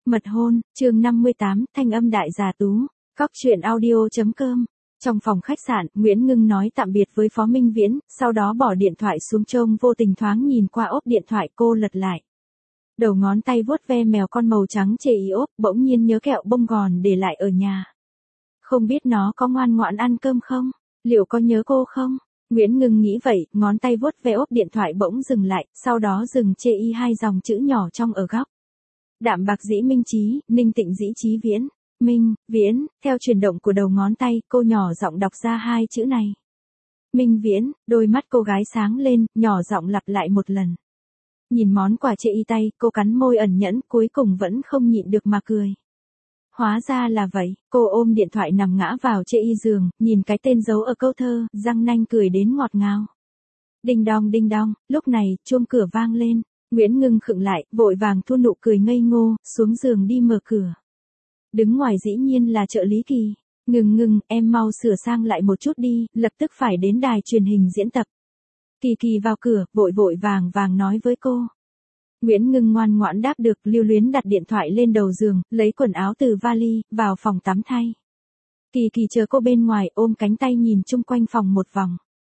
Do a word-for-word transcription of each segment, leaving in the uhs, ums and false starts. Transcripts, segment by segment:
Mật hôn, chương năm mươi tám, thanh âm đại già tú, Cóc truyện audio.com. Trong phòng khách sạn, Nguyễn Ngưng nói tạm biệt với Phó Minh Viễn, sau đó bỏ điện thoại xuống trông vô tình thoáng nhìn qua ốp điện thoại cô lật lại. Đầu ngón tay vuốt ve mèo con màu trắng chê ý ốp, bỗng nhiên nhớ kẹo bông gòn để lại ở nhà. Không biết nó có ngoan ngoãn ăn cơm không? Liệu có nhớ cô không? Nguyễn Ngưng nghĩ vậy, ngón tay vuốt ve ốp điện thoại bỗng dừng lại, sau đó dừng chê y hai dòng chữ nhỏ trong ở góc. Đạm bạc dĩ minh trí, ninh tịnh dĩ trí viễn. Minh, Viễn, theo chuyển động của đầu ngón tay, cô nhỏ giọng đọc ra hai chữ này. Minh Viễn, đôi mắt cô gái sáng lên, nhỏ giọng lặp lại một lần. Nhìn món quà chê y tay, cô cắn môi ẩn nhẫn, cuối cùng vẫn không nhịn được mà cười. Hóa ra là vậy, cô ôm điện thoại nằm ngã vào chê y giường, nhìn cái tên giấu ở câu thơ, răng nanh cười đến ngọt ngào. Đinh đong đinh đong, lúc này, chuông cửa vang lên. Nguyễn Ngưng khựng lại, vội vàng thu nụ cười ngây ngô, xuống giường đi mở cửa. Đứng ngoài dĩ nhiên là trợ lý Kỳ. Ngưng ngưng, em mau sửa sang lại một chút đi, lập tức phải đến đài truyền hình diễn tập. Kỳ Kỳ vào cửa, vội vội vàng vàng nói với cô. Nguyễn Ngưng ngoan ngoãn đáp được, lưu luyến đặt điện thoại lên đầu giường, lấy quần áo từ vali, vào phòng tắm thay. Kỳ Kỳ chờ cô bên ngoài, ôm cánh tay nhìn chung quanh phòng một vòng.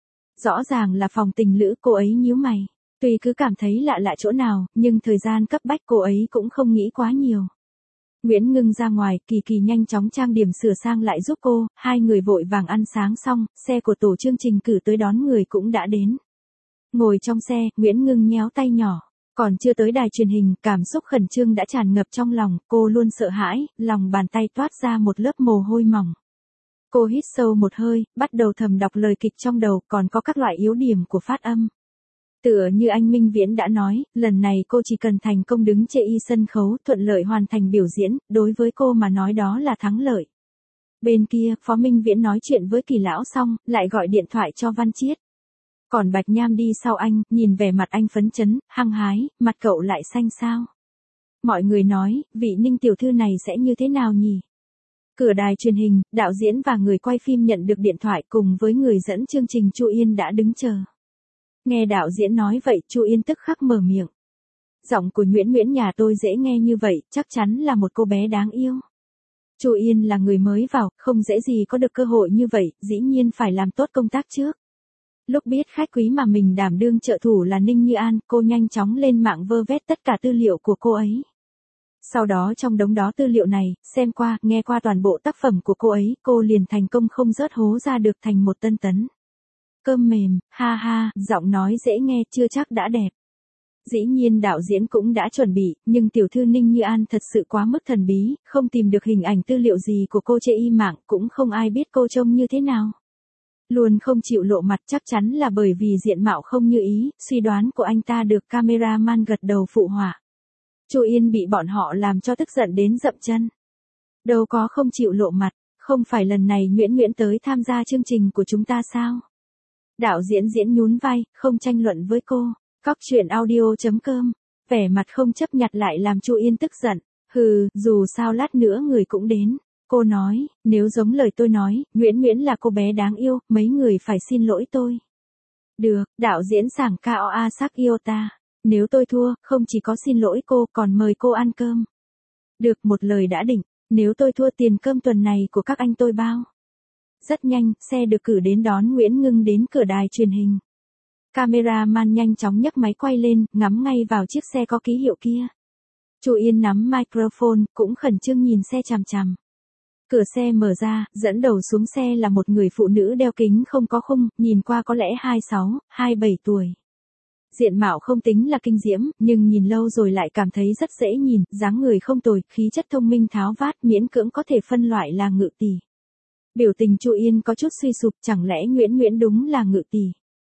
Rõ ràng là phòng tình lữ, cô ấy nhíu mày. Tuy cứ cảm thấy lạ lạ chỗ nào, nhưng thời gian cấp bách cô ấy cũng không nghĩ quá nhiều. Nguyễn Ngưng ra ngoài, Kỳ Kỳ nhanh chóng trang điểm sửa sang lại giúp cô, hai người vội vàng ăn sáng xong, xe của tổ chương trình cử tới đón người cũng đã đến. Ngồi trong xe, Nguyễn Ngưng nhéo tay nhỏ, còn chưa tới đài truyền hình, cảm xúc khẩn trương đã tràn ngập trong lòng, cô luôn sợ hãi, lòng bàn tay toát ra một lớp mồ hôi mỏng. Cô hít sâu một hơi, bắt đầu thầm đọc lời kịch trong đầu, còn có các loại yếu điểm của phát âm. Tựa như anh Minh Viễn đã nói, lần này cô chỉ cần thành công đứng chê y sân khấu, thuận lợi hoàn thành biểu diễn, đối với cô mà nói đó là thắng lợi. Bên kia, Phó Minh Viễn nói chuyện với Kỳ lão xong, lại gọi điện thoại cho Văn Chiết. Còn Bạch Nham đi sau anh, nhìn vẻ mặt anh phấn chấn, hăng hái, mặt cậu lại xanh xao. Mọi người nói, vị Ninh tiểu thư này sẽ như thế nào nhỉ? Cửa đài truyền hình, đạo diễn và người quay phim nhận được điện thoại cùng với người dẫn chương trình Chu Yên đã đứng chờ. Nghe đạo diễn nói vậy, Chu Yên tức khắc mở miệng. Giọng của Nguyễn Nguyễn nhà tôi dễ nghe như vậy, chắc chắn là một cô bé đáng yêu. Chu Yên là người mới vào, không dễ gì có được cơ hội như vậy, dĩ nhiên phải làm tốt công tác trước. Lúc biết khách quý mà mình đảm đương trợ thủ là Ninh Như An, cô nhanh chóng lên mạng vơ vét tất cả tư liệu của cô ấy. Sau đó trong đống đó tư liệu này, xem qua, nghe qua toàn bộ tác phẩm của cô ấy, cô liền thành công không rớt hố ra được thành một tân tấn. Cơm mềm, ha ha, giọng nói dễ nghe chưa chắc đã đẹp. Dĩ nhiên đạo diễn cũng đã chuẩn bị, nhưng tiểu thư Ninh Như An thật sự quá mức thần bí, không tìm được hình ảnh tư liệu gì của cô chê y mạng, cũng không ai biết cô trông như thế nào. Luôn không chịu lộ mặt, chắc chắn là bởi vì diện mạo không như ý, suy đoán của anh ta được cameraman gật đầu phụ họa. Chu Yên bị bọn họ làm cho tức giận đến dậm chân. Đâu có không chịu lộ mặt, không phải lần này Nguyễn Nguyễn tới tham gia chương trình của chúng ta sao? Đạo diễn diễn nhún vai, không tranh luận với cô. Cóc truyện audio.com. Vẻ mặt không chấp nhặt lại làm Chu Yên tức giận. Hừ, dù sao lát nữa người cũng đến. Cô nói, nếu giống lời tôi nói, Nguyễn Nguyễn là cô bé đáng yêu, mấy người phải xin lỗi tôi. Được, đạo diễn sảng cao a sắc yêu ta. Nếu tôi thua, không chỉ có xin lỗi cô, còn mời cô ăn cơm. Được, một lời đã định. Nếu tôi thua tiền cơm tuần này của các anh tôi bao. Rất nhanh, xe được cử đến đón Nguyễn Ngưng đến cửa đài truyền hình. Cameraman nhanh chóng nhấc máy quay lên, ngắm ngay vào chiếc xe có ký hiệu kia. Chu Yên nắm microphone, cũng khẩn trương nhìn xe chằm chằm. Cửa xe mở ra, dẫn đầu xuống xe là một người phụ nữ đeo kính không có khung, nhìn qua có lẽ hai mươi sáu, hai mươi bảy tuổi. Diện mạo không tính là kinh diễm, nhưng nhìn lâu rồi lại cảm thấy rất dễ nhìn, dáng người không tồi, khí chất thông minh tháo vát, miễn cưỡng có thể phân loại là ngự tỷ. Biểu tình Chu Yên có chút suy sụp, chẳng lẽ Nguyễn Nguyễn đúng là ngự tỷ.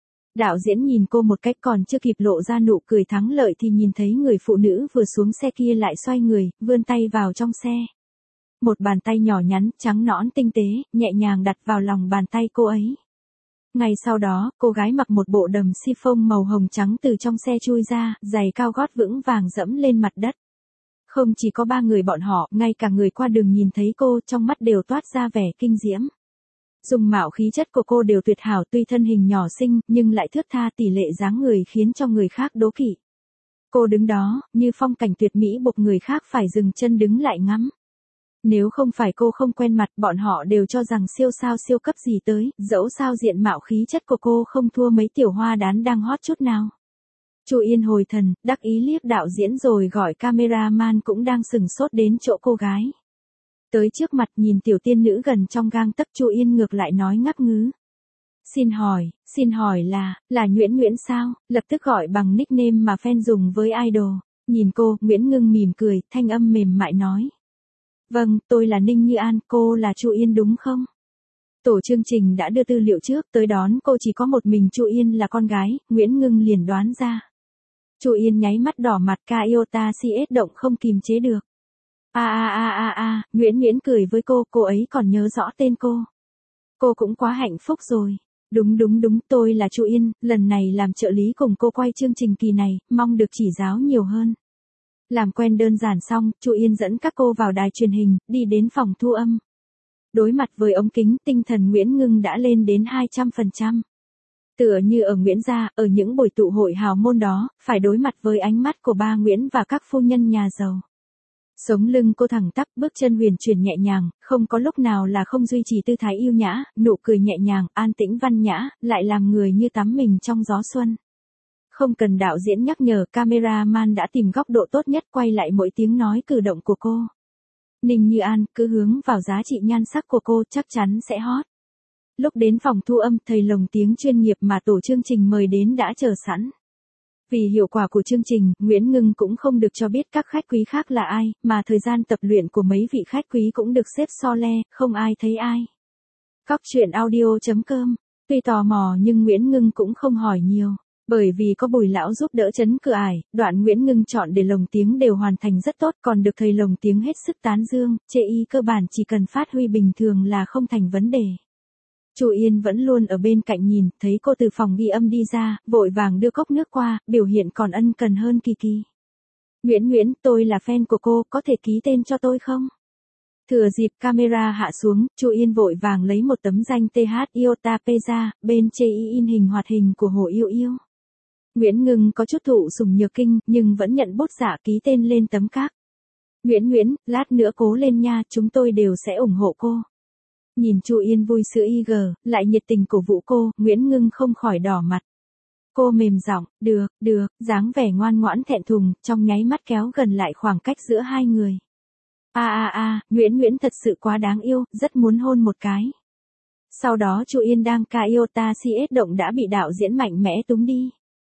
Đạo diễn nhìn cô một cách còn chưa kịp lộ ra nụ cười thắng lợi thì nhìn thấy người phụ nữ vừa xuống xe kia lại xoay người, vươn tay vào trong xe. Một bàn tay nhỏ nhắn, trắng nõn tinh tế, nhẹ nhàng đặt vào lòng bàn tay cô ấy. Ngay sau đó, cô gái mặc một bộ đầm chiffon màu hồng trắng từ trong xe chui ra, giày cao gót vững vàng dẫm lên mặt đất. Không chỉ có ba người bọn họ, ngay cả người qua đường nhìn thấy cô, trong mắt đều toát ra vẻ kinh diễm. Dung mạo khí chất của cô đều tuyệt hảo, tuy thân hình nhỏ xinh, nhưng lại thướt tha, tỷ lệ dáng người khiến cho người khác đố kỵ. Cô đứng đó, như phong cảnh tuyệt mỹ buộc người khác phải dừng chân đứng lại ngắm. Nếu không phải cô không quen mặt, bọn họ đều cho rằng siêu sao siêu cấp gì tới, dẫu sao diện mạo khí chất của cô không thua mấy tiểu hoa đán đang hot chút nào. Chu Yên hồi thần, đắc ý liếc đạo diễn rồi gọi cameraman cũng đang sừng sốt đến chỗ cô gái. Tới trước mặt nhìn tiểu tiên nữ gần trong gang tấc, Chu Yên ngược lại nói ngắc ngứ. Xin hỏi, xin hỏi là, là Nguyễn Nguyễn sao? Lập tức gọi bằng nickname mà fan dùng với idol. Nhìn cô, Nguyễn Ngưng mỉm cười, thanh âm mềm mại nói. Vâng, tôi là Ninh Như An, cô là Chu Yên đúng không? Tổ chương trình đã đưa tư liệu trước, tới đón cô chỉ có một mình Chu Yên là con gái, Nguyễn Ngưng liền đoán ra. Chu Yên nháy mắt đỏ mặt, ca yêu ta si ết động không kìm chế được. A a a a a, Nguyễn Nguyễn cười với cô, cô ấy còn nhớ rõ tên cô. Cô cũng quá hạnh phúc rồi. Đúng đúng đúng, tôi là Chu Yên, lần này làm trợ lý cùng cô quay chương trình kỳ này, mong được chỉ giáo nhiều hơn. Làm quen đơn giản xong, Chu Yên dẫn các cô vào đài truyền hình, đi đến phòng thu âm. Đối mặt với ống kính, tinh thần Nguyễn Ngưng đã lên đến hai trăm phần trăm. Tựa như ở Nguyễn gia, ở những buổi tụ hội hào môn đó, phải đối mặt với ánh mắt của ba Nguyễn và các phu nhân nhà giàu. Sống lưng cô thẳng tắp, bước chân huyền chuyển nhẹ nhàng, không có lúc nào là không duy trì tư thái yêu nhã, nụ cười nhẹ nhàng, an tĩnh văn nhã, lại làm người như tắm mình trong gió xuân. Không cần đạo diễn nhắc nhở, cameraman đã tìm góc độ tốt nhất quay lại mỗi tiếng nói cử động của cô. Ninh Như An, cứ hướng vào giá trị nhan sắc của cô, chắc chắn sẽ hot. Lúc đến phòng thu âm, thầy lồng tiếng chuyên nghiệp mà tổ chương trình mời đến đã chờ sẵn. Vì hiệu quả của chương trình, Nguyễn Ngưng cũng không được cho biết các khách quý khác là ai, mà thời gian tập luyện của mấy vị khách quý cũng được xếp so le, không ai thấy ai. Cóc truyện audio chấm com. Tuy tò mò nhưng Nguyễn Ngưng cũng không hỏi nhiều. Bởi vì có Bùi lão giúp đỡ chấn cửa ải, đoạn Nguyễn Ngưng chọn để lồng tiếng đều hoàn thành rất tốt, còn được thầy lồng tiếng hết sức tán dương, chê y cơ bản chỉ cần phát huy bình thường là không thành vấn đề. Chu Yên vẫn luôn ở bên cạnh nhìn, thấy cô từ phòng ghi âm đi ra, vội vàng đưa cốc nước qua, biểu hiện còn ân cần hơn kỳ kỳ. Nguyễn Nguyễn, tôi là fan của cô, có thể ký tên cho tôi không? Thừa dịp camera hạ xuống, Chu Yên vội vàng lấy một tấm danh tê hát Iota P ra, bên chê y in hình hoạt hình của Hồ Yêu Yêu. Nguyễn Ngưng có chút thụ sủng nhược kinh, nhưng vẫn nhận bút giả ký tên lên tấm cáp. Nguyễn Nguyễn, lát nữa cố lên nha, chúng tôi đều sẽ ủng hộ cô. Nhìn Chu Yên vui sữa i giê, lại nhiệt tình cổ vũ cô, Nguyễn Ngưng không khỏi đỏ mặt. Cô mềm giọng, được, được, dáng vẻ ngoan ngoãn thẹn thùng, trong nháy mắt kéo gần lại khoảng cách giữa hai người. A a a, Nguyễn Nguyễn thật sự quá đáng yêu, rất muốn hôn một cái. Sau đó Chu Yên đang ca yêu ta si ết động đã bị đạo diễn mạnh mẽ túm đi.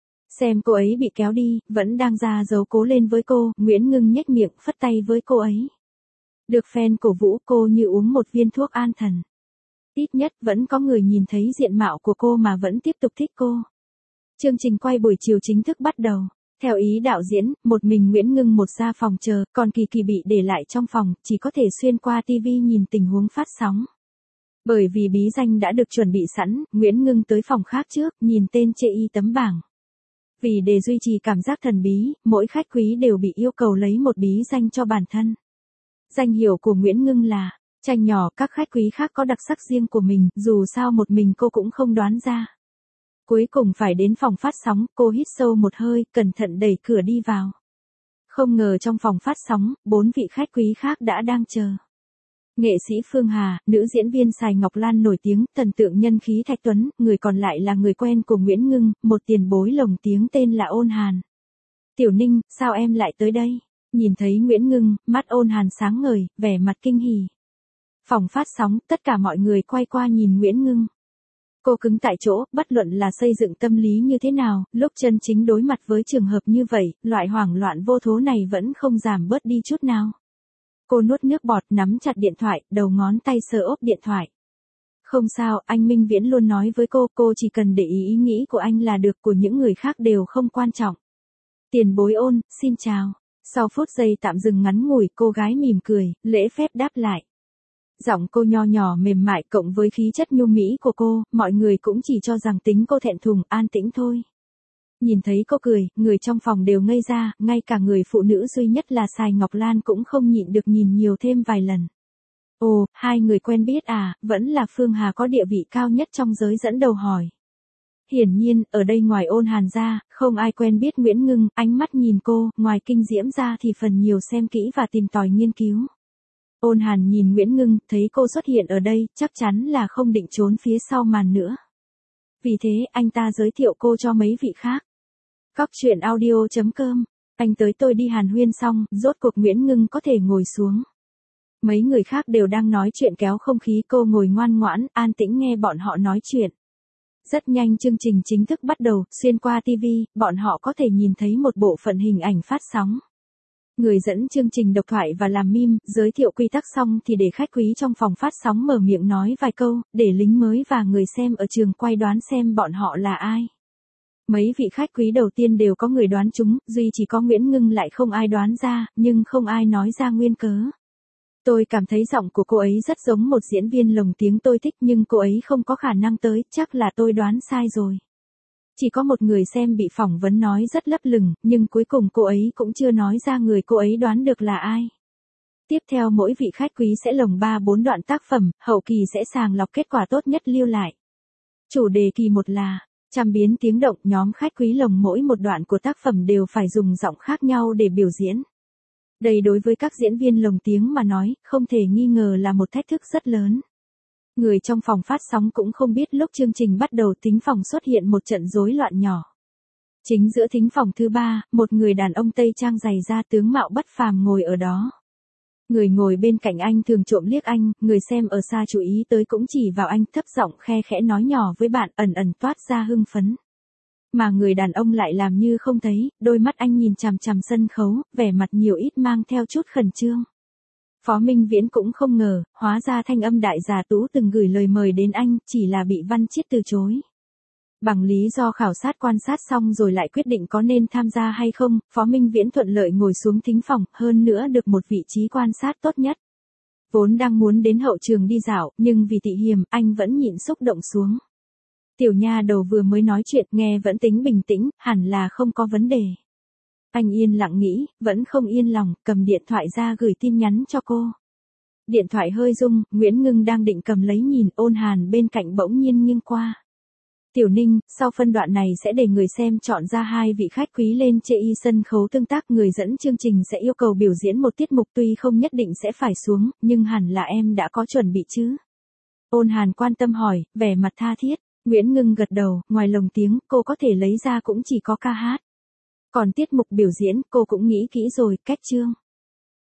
Xem cô ấy bị kéo đi, vẫn đang ra dấu cố lên với cô, Nguyễn Ngưng nhếch miệng phất tay với cô ấy. Được fan cổ vũ, cô như uống một viên thuốc an thần. Ít nhất vẫn có người nhìn thấy diện mạo của cô mà vẫn tiếp tục thích cô. Chương trình quay buổi chiều chính thức bắt đầu. Theo ý đạo diễn, một mình Nguyễn Ngưng một ra phòng chờ, còn Kỳ Kỳ bị để lại trong phòng, chỉ có thể xuyên qua tivi nhìn tình huống phát sóng. Bởi vì bí danh đã được chuẩn bị sẵn, Nguyễn Ngưng tới phòng khác trước, nhìn tên chê y tấm bảng. Vì để duy trì cảm giác thần bí, mỗi khách quý đều bị yêu cầu lấy một bí danh cho bản thân. Danh hiệu của Nguyễn Ngưng là, tranh nhỏ, các khách quý khác có đặc sắc riêng của mình, dù sao một mình cô cũng không đoán ra. Cuối cùng phải đến phòng phát sóng, cô hít sâu một hơi, cẩn thận đẩy cửa đi vào. Không ngờ trong phòng phát sóng, bốn vị khách quý khác đã đang chờ. Nghệ sĩ Phương Hà, nữ diễn viên Sài Ngọc Lan nổi tiếng, thần tượng nhân khí Thạch Tuấn, người còn lại là người quen của Nguyễn Ngưng, một tiền bối lồng tiếng tên là Ôn Hàn. Tiểu Ninh, sao em lại tới đây? Nhìn thấy Nguyễn Ngưng, mắt Ôn Hàn sáng ngời, vẻ mặt kinh hỉ. Phòng phát sóng, tất cả mọi người quay qua nhìn Nguyễn Ngưng. Cô cứng tại chỗ, bất luận là xây dựng tâm lý như thế nào, lúc chân chính đối mặt với trường hợp như vậy, loại hoảng loạn vô thố này vẫn không giảm bớt đi chút nào. Cô nuốt nước bọt, nắm chặt điện thoại, đầu ngón tay sờ ốp điện thoại. Không sao, anh Minh Viễn luôn nói với cô, cô chỉ cần để ý ý nghĩ của anh là được, của những người khác đều không quan trọng. Tiền bối Ôn, xin chào. Sau phút giây tạm dừng ngắn ngủi, cô gái mỉm cười, lễ phép đáp lại. Giọng cô nho nhỏ mềm mại cộng với khí chất nhu mỹ của cô, mọi người cũng chỉ cho rằng tính cô thẹn thùng, an tĩnh thôi. Nhìn thấy cô cười, người trong phòng đều ngây ra, ngay cả người phụ nữ duy nhất là Sài Ngọc Lan cũng không nhịn được nhìn nhiều thêm vài lần. Ồ, hai người quen biết à, vẫn là Phương Hà có địa vị cao nhất trong giới dẫn đầu hỏi. Hiển nhiên, ở đây ngoài Ôn Hàn ra, không ai quen biết Nguyễn Ngưng, ánh mắt nhìn cô, ngoài kinh diễm ra thì phần nhiều xem kỹ và tìm tòi nghiên cứu. Ôn Hàn nhìn Nguyễn Ngưng, thấy cô xuất hiện ở đây, chắc chắn là không định trốn phía sau màn nữa. Vì thế, anh ta giới thiệu cô cho mấy vị khác. Cóc truyện audio chấm com, anh tới tôi đi hàn huyên xong, rốt cuộc Nguyễn Ngưng có thể ngồi xuống. Mấy người khác đều đang nói chuyện kéo không khí, cô ngồi ngoan ngoãn, an tĩnh nghe bọn họ nói chuyện. Rất nhanh chương trình chính thức bắt đầu, xuyên qua ti vi, bọn họ có thể nhìn thấy một bộ phận hình ảnh phát sóng. Người dẫn chương trình độc thoại và làm meme, giới thiệu quy tắc xong thì để khách quý trong phòng phát sóng mở miệng nói vài câu, để lính mới và người xem ở trường quay đoán xem bọn họ là ai. Mấy vị khách quý đầu tiên đều có người đoán trúng, duy chỉ có Nguyễn Ngưng lại không ai đoán ra, nhưng không ai nói ra nguyên cớ. Tôi cảm thấy giọng của cô ấy rất giống một diễn viên lồng tiếng tôi thích nhưng cô ấy không có khả năng tới, chắc là tôi đoán sai rồi. Chỉ có một người xem bị phỏng vấn nói rất lấp lửng, nhưng cuối cùng cô ấy cũng chưa nói ra người cô ấy đoán được là ai. Tiếp theo mỗi vị khách quý sẽ lồng ba bốn đoạn tác phẩm, hậu kỳ sẽ sàng lọc kết quả tốt nhất lưu lại. Chủ đề kỳ một là trăm biến tiếng động, nhóm khách quý lồng mỗi một đoạn của tác phẩm đều phải dùng giọng khác nhau để biểu diễn. Đây đối với các diễn viên lồng tiếng mà nói, không thể nghi ngờ là một thách thức rất lớn. Người trong phòng phát sóng cũng không biết lúc chương trình bắt đầu thính phòng xuất hiện một trận rối loạn nhỏ. Chính giữa thính phòng thứ ba, một người đàn ông Tây trang dày da tướng mạo bất phàm ngồi ở đó. Người ngồi bên cạnh anh thường trộm liếc anh, người xem ở xa chú ý tới cũng chỉ vào anh, thấp giọng khe khẽ nói nhỏ với bạn, ẩn ẩn toát ra hưng phấn. Mà người đàn ông lại làm như không thấy, đôi mắt anh nhìn chằm chằm sân khấu, vẻ mặt nhiều ít mang theo chút khẩn trương. Phó Minh Viễn cũng không ngờ, hóa ra Thanh Âm Đại Già Tú từng gửi lời mời đến anh, chỉ là bị Văn Chiết từ chối. Bằng lý do khảo sát quan sát xong rồi lại quyết định có nên tham gia hay không, Phó Minh Viễn thuận lợi ngồi xuống thính phòng, hơn nữa được một vị trí quan sát tốt nhất. Vốn đang muốn đến hậu trường đi dạo, nhưng vì tị hiềm, anh vẫn nhịn xúc động xuống. Tiểu nha đầu vừa mới nói chuyện, nghe vẫn tính bình tĩnh, hẳn là không có vấn đề. Anh yên lặng nghĩ, vẫn không yên lòng, cầm điện thoại ra gửi tin nhắn cho cô. Điện thoại hơi rung, Nguyễn Ngưng đang định cầm lấy nhìn, Ôn Hàn bên cạnh bỗng nhiên nghiêng qua. Tiểu Ninh, sau phân đoạn này sẽ để người xem chọn ra hai vị khách quý lên chê y sân khấu tương tác, người dẫn chương trình sẽ yêu cầu biểu diễn một tiết mục, tuy không nhất định sẽ phải xuống, nhưng hẳn là em đã có chuẩn bị chứ? Ôn Hàn quan tâm hỏi, vẻ mặt tha thiết. Nguyễn Ngưng gật đầu, ngoài lồng tiếng, cô có thể lấy ra cũng chỉ có ca hát. Còn tiết mục biểu diễn, cô cũng nghĩ kỹ rồi, cách chương.